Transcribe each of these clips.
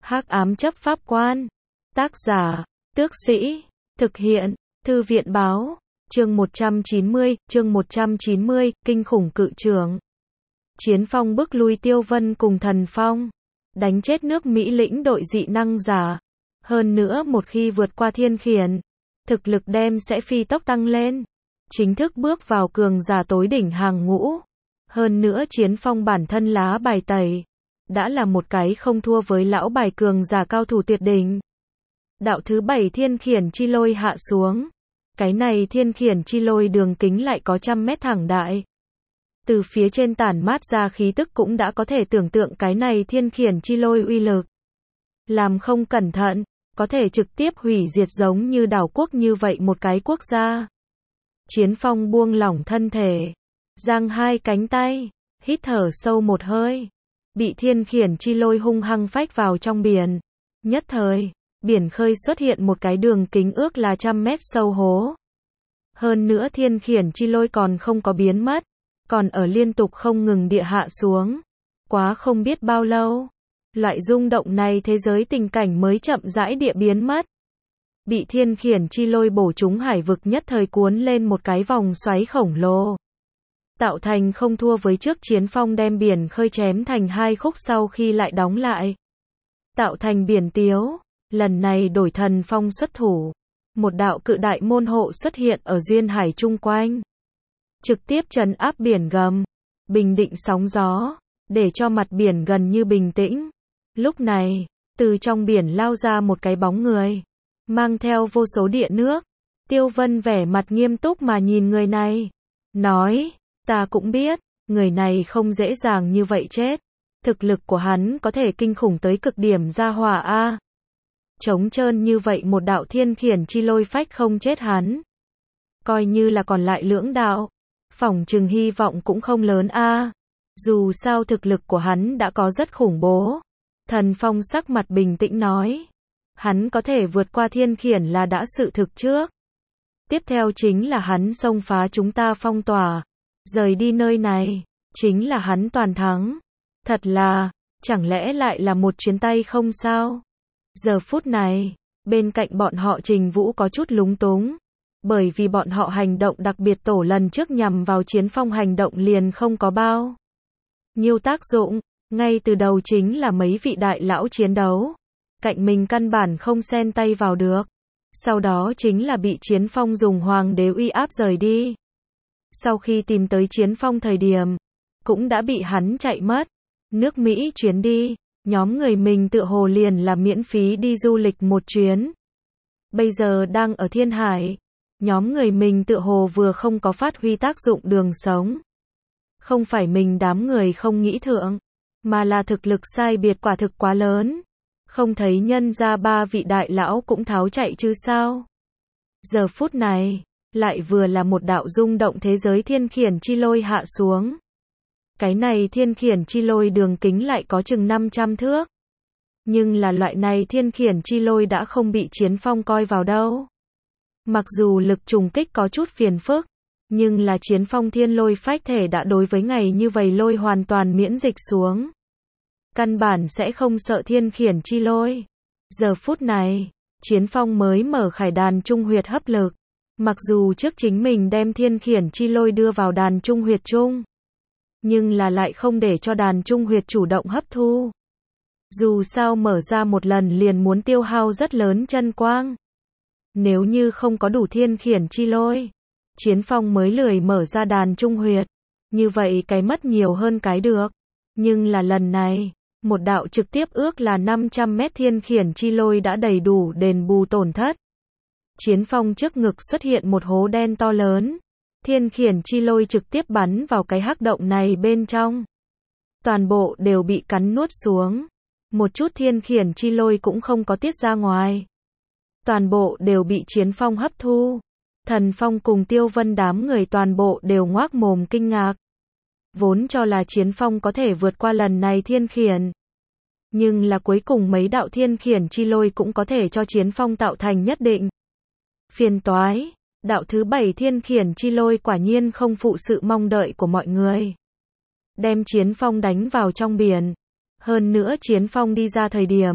Hắc ám chấp pháp quan. Tác giả, Tước Sĩ. Thực hiện, Thư viện báo. Chương 190, Kinh khủng cự trưởng. Chiến Phong bức lui Tiêu Vân cùng Thần Phong. Đánh chết nước Mỹ lĩnh đội dị năng giả. Hơn nữa một khi vượt qua thiên khiển, thực lực đem sẽ phi tốc tăng lên. Chính thức bước vào cường giả tối đỉnh hàng ngũ. Hơn nữa Chiến Phong bản thân lá bài tẩy. Đã là một cái không thua với lão bài cường giả cao thủ tuyệt đỉnh. Đạo thứ 7 thiên khiển chi lôi hạ xuống. Cái này thiên khiển chi lôi đường kính lại có 100 mét thẳng đại. Từ phía trên tản mát ra khí tức cũng đã có thể tưởng tượng cái này thiên khiển chi lôi uy lực. Làm không cẩn thận, có thể trực tiếp hủy diệt giống như đảo quốc như vậy một cái quốc gia. Chiến Phong buông lỏng thân thể, giang hai cánh tay, hít thở sâu một hơi. Bị thiên khiển chi lôi hung hăng phách vào trong biển. Nhất thời, biển khơi xuất hiện một cái đường kính ước là 100 mét sâu hố. Hơn nữa thiên khiển chi lôi còn không có biến mất, còn ở liên tục không ngừng địa hạ xuống. Quá không biết bao lâu, loại rung động này thế giới tình cảnh mới chậm rãi địa biến mất. Bị thiên khiển chi lôi bổ trúng hải vực nhất thời cuốn lên một cái vòng xoáy khổng lồ. Tạo thành không thua với trước Chiến Phong đem biển khơi chém thành hai khúc sau khi lại đóng lại. Tạo thành biển tiếu, lần này đổi Thần Phong xuất thủ. Một đạo cự đại môn hộ xuất hiện ở duyên hải chung quanh. Trực tiếp trấn áp biển gầm, bình định sóng gió, để cho mặt biển gần như bình tĩnh. Lúc này, từ trong biển lao ra một cái bóng người, mang theo vô số địa nước. Tiêu Vân vẻ mặt nghiêm túc mà nhìn người này, nói, ta cũng biết, người này không dễ dàng như vậy chết. Thực lực của hắn có thể kinh khủng tới cực điểm ra hỏa a. Trống trơn như vậy một đạo thiên khiển chi lôi phách không chết hắn. Coi như là còn lại lưỡng đạo, phỏng chừng hy vọng cũng không lớn a. Dù sao thực lực của hắn đã có rất khủng bố. Thần Phong sắc mặt bình tĩnh nói, hắn có thể vượt qua thiên khiển là đã sự thực trước. Tiếp theo chính là hắn xông phá chúng ta phong tỏa, rời đi nơi này, chính là hắn toàn thắng. Thật là, chẳng lẽ lại là một chuyến tay không sao? Giờ phút này, bên cạnh bọn họ Trình Vũ có chút lúng túng, bởi vì bọn họ hành động đặc biệt tổ lần trước nhằm vào Chiến Phong hành động liền không có bao nhiêu tác dụng, ngay từ đầu chính là mấy vị đại lão chiến đấu, cạnh mình căn bản không xen tay vào được. Sau đó chính là bị Chiến Phong dùng hoàng đế uy áp rời đi. Sau khi tìm tới Chiến Phong thời điểm, cũng đã bị hắn chạy mất. Nước Mỹ chuyến đi, nhóm người mình tựa hồ liền là miễn phí đi du lịch một chuyến. Bây giờ đang ở Thiên Hải, nhóm người mình tựa hồ vừa không có phát huy tác dụng đường sống. Không phải mình đám người không nghĩ thượng, mà là thực lực sai biệt quả thực quá lớn. Không thấy nhân ra ba vị đại lão cũng tháo chạy chứ sao. Giờ phút này, lại vừa là một đạo rung động thế giới thiên khiển chi lôi hạ xuống. Cái này thiên khiển chi lôi đường kính lại có chừng 500 thước. Nhưng là loại này thiên khiển chi lôi đã không bị Chiến Phong coi vào đâu. Mặc dù lực trùng kích có chút phiền phức, nhưng là Chiến Phong thiên lôi phách thể đã đối với ngày như vậy lôi hoàn toàn miễn dịch xuống. Căn bản sẽ không sợ thiên khiển chi lôi. Giờ phút này, Chiến Phong mới mở khải đàn trung huyệt hấp lực. Mặc dù trước chính mình đem thiên khiển chi lôi đưa vào đàn trung huyệt chung, nhưng là lại không để cho đàn trung huyệt chủ động hấp thu. Dù sao mở ra một lần liền muốn tiêu hao rất lớn chân quang. Nếu như không có đủ thiên khiển chi lôi, Chiến Phong mới lười mở ra đàn trung huyệt. Như vậy cái mất nhiều hơn cái được. Nhưng là lần này, một đạo trực tiếp ước là 500 mét thiên khiển chi lôi đã đầy đủ đền bù tổn thất. Chiến Phong trước ngực xuất hiện một hố đen to lớn. Thiên khiển chi lôi trực tiếp bắn vào cái hắc động này bên trong. Toàn bộ đều bị cắn nuốt xuống. Một chút thiên khiển chi lôi cũng không có tiết ra ngoài. Toàn bộ đều bị Chiến Phong hấp thu. Thần Phong cùng Tiêu Vân đám người toàn bộ đều ngoác mồm kinh ngạc. Vốn cho là Chiến Phong có thể vượt qua lần này thiên khiển. Nhưng là cuối cùng mấy đạo thiên khiển chi lôi cũng có thể cho Chiến Phong tạo thành nhất định phiền toái. Đạo thứ 7 thiên khiển chi lôi quả nhiên không phụ sự mong đợi của mọi người. Đem Chiến Phong đánh vào trong biển. Hơn nữa Chiến Phong đi ra thời điểm,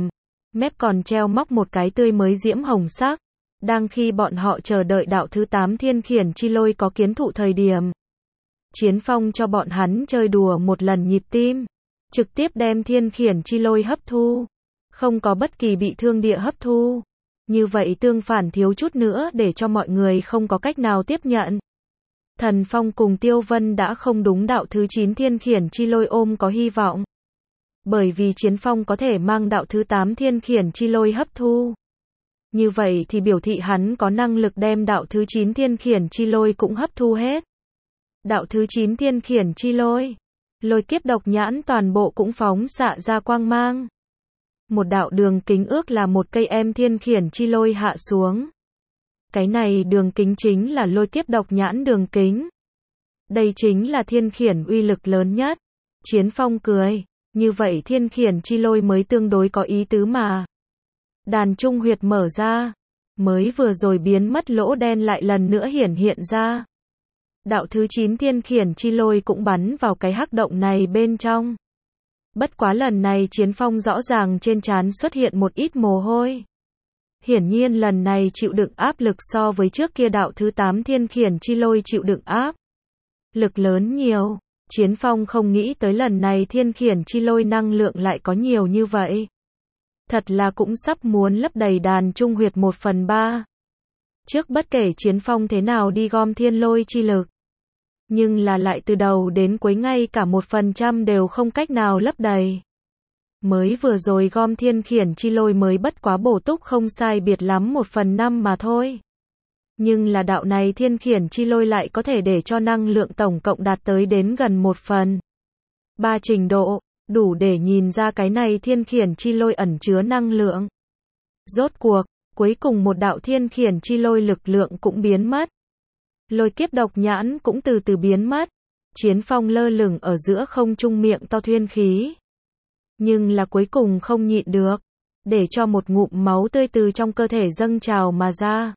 mép còn treo móc một cái tươi mới diễm hồng sắc. Đang khi bọn họ chờ đợi đạo thứ 8 thiên khiển chi lôi có kiến thụ thời điểm, Chiến Phong cho bọn hắn chơi đùa một lần nhịp tim, trực tiếp đem thiên khiển chi lôi hấp thu, không có bất kỳ bị thương địa hấp thu. Như vậy tương phản thiếu chút nữa để cho mọi người không có cách nào tiếp nhận. Thần Phong cùng Tiêu Vân đã không đúng đạo thứ 9 thiên khiển chi lôi ôm có hy vọng. Bởi vì Chiến Phong có thể mang đạo thứ 8 thiên khiển chi lôi hấp thu. Như vậy thì biểu thị hắn có năng lực đem đạo thứ 9 thiên khiển chi lôi cũng hấp thu hết. Đạo thứ 9 thiên khiển chi lôi, lôi kiếp độc nhãn toàn bộ cũng phóng xạ ra quang mang. Một đạo đường kính ước là một cây thiên khiển chi lôi hạ xuống. Cái này đường kính chính là lôi kiếp độc nhãn đường kính. Đây chính là thiên khiển uy lực lớn nhất. Chiến Phong cười, như vậy thiên khiển chi lôi mới tương đối có ý tứ mà. Đàn trung huyệt mở ra, mới vừa rồi biến mất lỗ đen lại lần nữa hiển hiện ra. Đạo thứ 9 thiên khiển chi lôi cũng bắn vào cái hắc động này bên trong. Bất quá lần này Chiến Phong rõ ràng trên trán xuất hiện một ít mồ hôi. Hiển nhiên lần này chịu đựng áp lực so với trước kia đạo thứ 8 thiên khiển chi lôi chịu đựng áp lực lớn nhiều. Chiến Phong không nghĩ tới lần này thiên khiển chi lôi năng lượng lại có nhiều như vậy. Thật là cũng sắp muốn lấp đầy đàn trung huyệt 1/3. Trước bất kể Chiến Phong thế nào đi gom thiên lôi chi lực, nhưng là lại từ đầu đến cuối ngay cả 1% đều không cách nào lấp đầy. Mới vừa rồi gom thiên khiển chi lôi mới bất quá bổ túc không sai biệt lắm 1/5 mà thôi. Nhưng là đạo này thiên khiển chi lôi lại có thể để cho năng lượng tổng cộng đạt tới đến gần 1/3 trình độ, đủ để nhìn ra cái này thiên khiển chi lôi ẩn chứa năng lượng. Rốt cuộc, cuối cùng một đạo thiên khiển chi lôi lực lượng cũng biến mất. Lôi kiếp độc nhãn cũng từ từ biến mất. Chiến Phong lơ lửng ở giữa không trung miệng to thuyên khí. Nhưng là cuối cùng không nhịn được, để cho một ngụm máu tươi từ trong cơ thể dâng trào mà ra.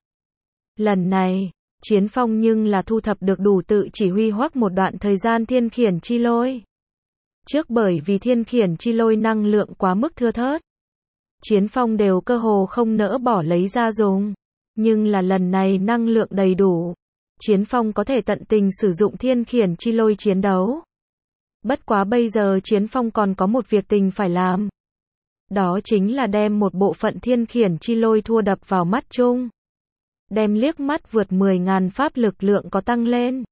Lần này, Chiến Phong nhưng là thu thập được đủ tự chỉ huy hoắc một đoạn thời gian thiên khiển chi lôi. Trước bởi vì thiên khiển chi lôi năng lượng quá mức thưa thớt, Chiến Phong đều cơ hồ không nỡ bỏ lấy ra dùng. Nhưng là lần này năng lượng đầy đủ, Chiến Phong có thể tận tình sử dụng thiên khiển chi lôi chiến đấu. Bất quá bây giờ Chiến Phong còn có một việc tình phải làm. Đó chính là đem một bộ phận thiên khiển chi lôi thua đập vào mắt chung. Đem liếc mắt vượt 10.000 pháp lực lượng có tăng lên.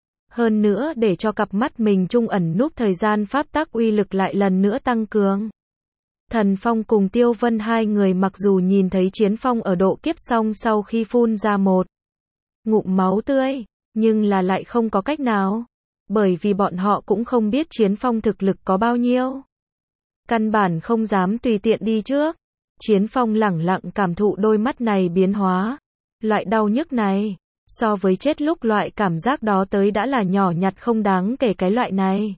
Hơn nữa để cho cặp mắt mình trung ẩn núp thời gian pháp tắc uy lực lại lần nữa tăng cường. Thần Phong cùng Tiêu Vân hai người mặc dù nhìn thấy Chiến Phong ở độ kiếp xong sau khi phun ra một ngụm máu tươi, nhưng là lại không có cách nào. Bởi vì bọn họ cũng không biết Chiến Phong thực lực có bao nhiêu. Căn bản không dám tùy tiện đi trước. Chiến Phong lẳng lặng cảm thụ đôi mắt này biến hóa. Loại đau nhức này, so với chết lúc loại cảm giác đó tới đã là nhỏ nhặt không đáng kể cái loại này.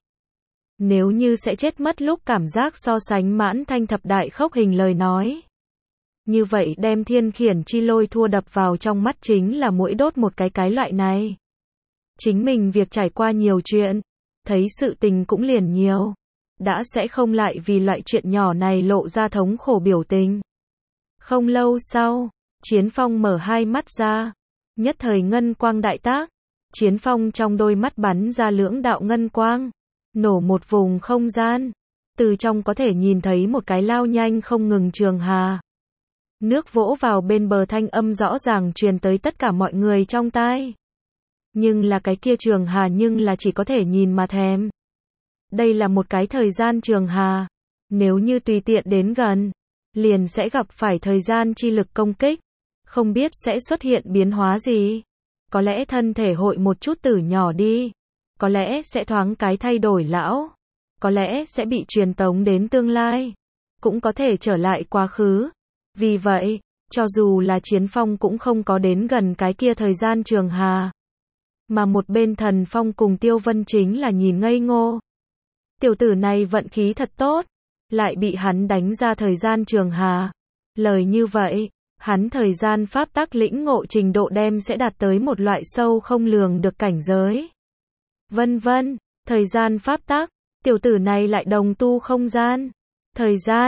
Nếu như sẽ chết mất lúc cảm giác so sánh mãn thanh thập đại khốc hình lời nói. Như vậy đem thiên khiển chi lôi thua đập vào trong mắt chính là mũi đốt một cái loại này. Chính mình việc trải qua nhiều chuyện, thấy sự tình cũng liền nhiều. Đã sẽ không lại vì loại chuyện nhỏ này lộ ra thống khổ biểu tình. Không lâu sau, Chiến Phong mở hai mắt ra. Nhất thời ngân quang đại tác. Chiến Phong trong đôi mắt bắn ra lưỡng đạo ngân quang. Nổ một vùng không gian. Từ trong có thể nhìn thấy một cái lao nhanh không ngừng trường hà. Nước vỗ vào bên bờ thanh âm rõ ràng truyền tới tất cả mọi người trong tai. Nhưng là cái kia trường hà nhưng là chỉ có thể nhìn mà thèm. Đây là một cái thời gian trường hà. Nếu như tùy tiện đến gần, liền sẽ gặp phải thời gian chi lực công kích. Không biết sẽ xuất hiện biến hóa gì. Có lẽ thân thể hội một chút tử nhỏ đi. Có lẽ sẽ thoáng cái thay đổi lão. Có lẽ sẽ bị truyền tống đến tương lai. Cũng có thể trở lại quá khứ. Vì vậy, cho dù là Chiến Phong cũng không có đến gần cái kia thời gian trường hà. Mà một bên Thần Phong cùng Tiêu Vân chính là nhìn ngây ngô. Tiểu tử này vận khí thật tốt. Lại bị hắn đánh ra thời gian trường hà. Lời như vậy, hắn thời gian pháp tắc lĩnh ngộ trình độ đem sẽ đạt tới một loại sâu không lường được cảnh giới. Vân vân, thời gian pháp tắc, tiểu tử này lại đồng tu không gian. Thời gian,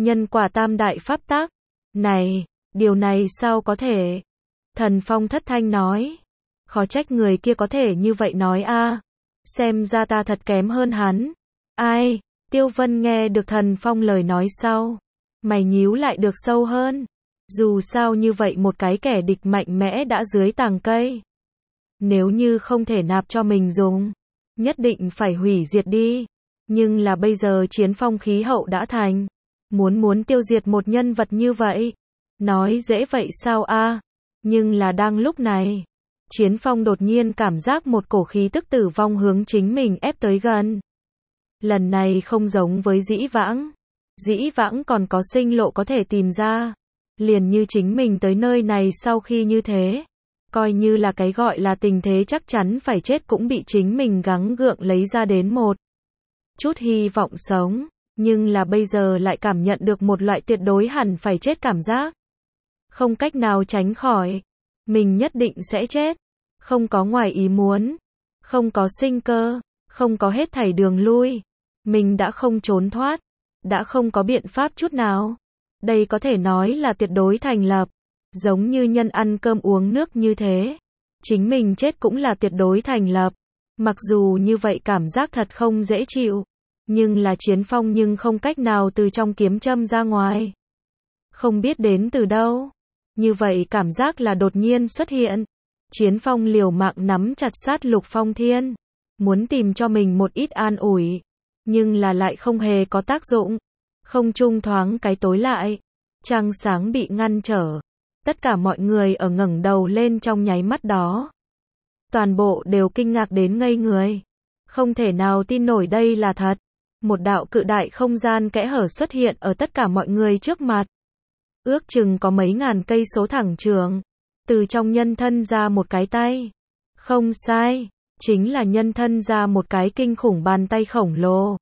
nhân quả tam đại pháp tắc. Này, điều này sao có thể? Thần Phong thất thanh nói. Khó trách người kia có thể như vậy nói a. Xem ra ta thật kém hơn hắn. Ai? Tiêu Vân nghe được Thần Phong lời nói sau, mày nhíu lại được sâu hơn. Dù sao như vậy một cái kẻ địch mạnh mẽ đã dưới tàng cây. Nếu như không thể nạp cho mình dùng, nhất định phải hủy diệt đi. Nhưng là bây giờ chiến phong khí hậu đã thành. Muốn tiêu diệt một nhân vật như vậy. Nói dễ vậy sao a? Nhưng là đang lúc này, Chiến Phong đột nhiên cảm giác một cổ khí tức tử vong hướng chính mình ép tới gần. Lần này không giống với dĩ vãng. Dĩ vãng còn có sinh lộ có thể tìm ra. Liền như chính mình tới nơi này sau khi như thế. Coi như là cái gọi là tình thế chắc chắn phải chết cũng bị chính mình gắng gượng lấy ra đến một chút hy vọng sống. Nhưng là bây giờ lại cảm nhận được một loại tuyệt đối hẳn phải chết cảm giác. Không cách nào tránh khỏi. Mình nhất định sẽ chết. Không có ngoài ý muốn. Không có sinh cơ. Không có hết thảy đường lui. Mình đã không trốn thoát. Đã không có biện pháp chút nào. Đây có thể nói là tuyệt đối thành lập. Giống như nhân ăn cơm uống nước như thế. Chính mình chết cũng là tuyệt đối thành lập. Mặc dù như vậy cảm giác thật không dễ chịu. Nhưng là Chiến Phong nhưng không cách nào từ trong kiếm châm ra ngoài. Không biết đến từ đâu. Như vậy cảm giác là đột nhiên xuất hiện. Chiến Phong liều mạng nắm chặt sát Lục Phong Thiên. Muốn tìm cho mình một ít an ủi. Nhưng là lại không hề có tác dụng. Không trung thoáng cái tối lại. Trăng sáng bị ngăn trở. Tất cả mọi người ở ngẩng đầu lên trong nháy mắt đó. Toàn bộ đều kinh ngạc đến ngây người. Không thể nào tin nổi đây là thật. Một đạo cự đại không gian kẽ hở xuất hiện ở tất cả mọi người trước mặt. Ước chừng có mấy ngàn cây số thẳng trường. Từ trong nhân thân ra một cái tay. Không sai, chính là nhân thân ra một cái kinh khủng bàn tay khổng lồ.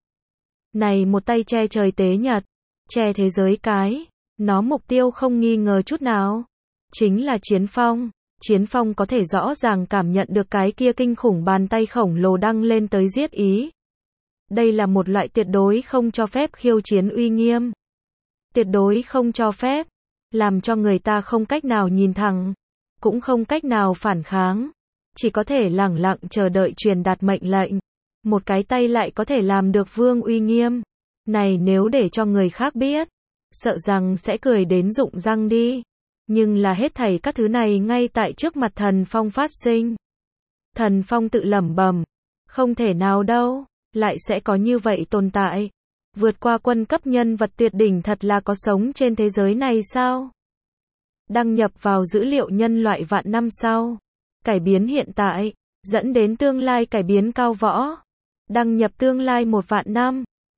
Này một tay che trời tế nhật, che thế giới cái. Nó mục tiêu không nghi ngờ chút nào. Chính là Chiến Phong. Chiến Phong có thể rõ ràng cảm nhận được cái kia kinh khủng bàn tay khổng lồ đăng lên tới giết ý. Đây là một loại tuyệt đối không cho phép khiêu chiến uy nghiêm. Tuyệt đối không cho phép. Làm cho người ta không cách nào nhìn thẳng. Cũng không cách nào phản kháng. Chỉ có thể lẳng lặng chờ đợi truyền đạt mệnh lệnh. Một cái tay lại có thể làm được vương uy nghiêm. Này nếu để cho người khác biết. Sợ rằng sẽ cười đến rụng răng đi. Nhưng là hết thảy các thứ này ngay tại trước mặt Thần Phong phát sinh. Thần Phong tự lẩm bẩm. Không thể nào đâu. Lại sẽ có như vậy tồn tại. Vượt qua quân cấp nhân vật tuyệt đỉnh thật là có sống trên thế giới này sao? Đăng nhập vào dữ liệu nhân loại vạn năm sau. Cải biến hiện tại. Dẫn đến tương lai cải biến cao võ. Đăng nhập tương lai 1 vạn năm.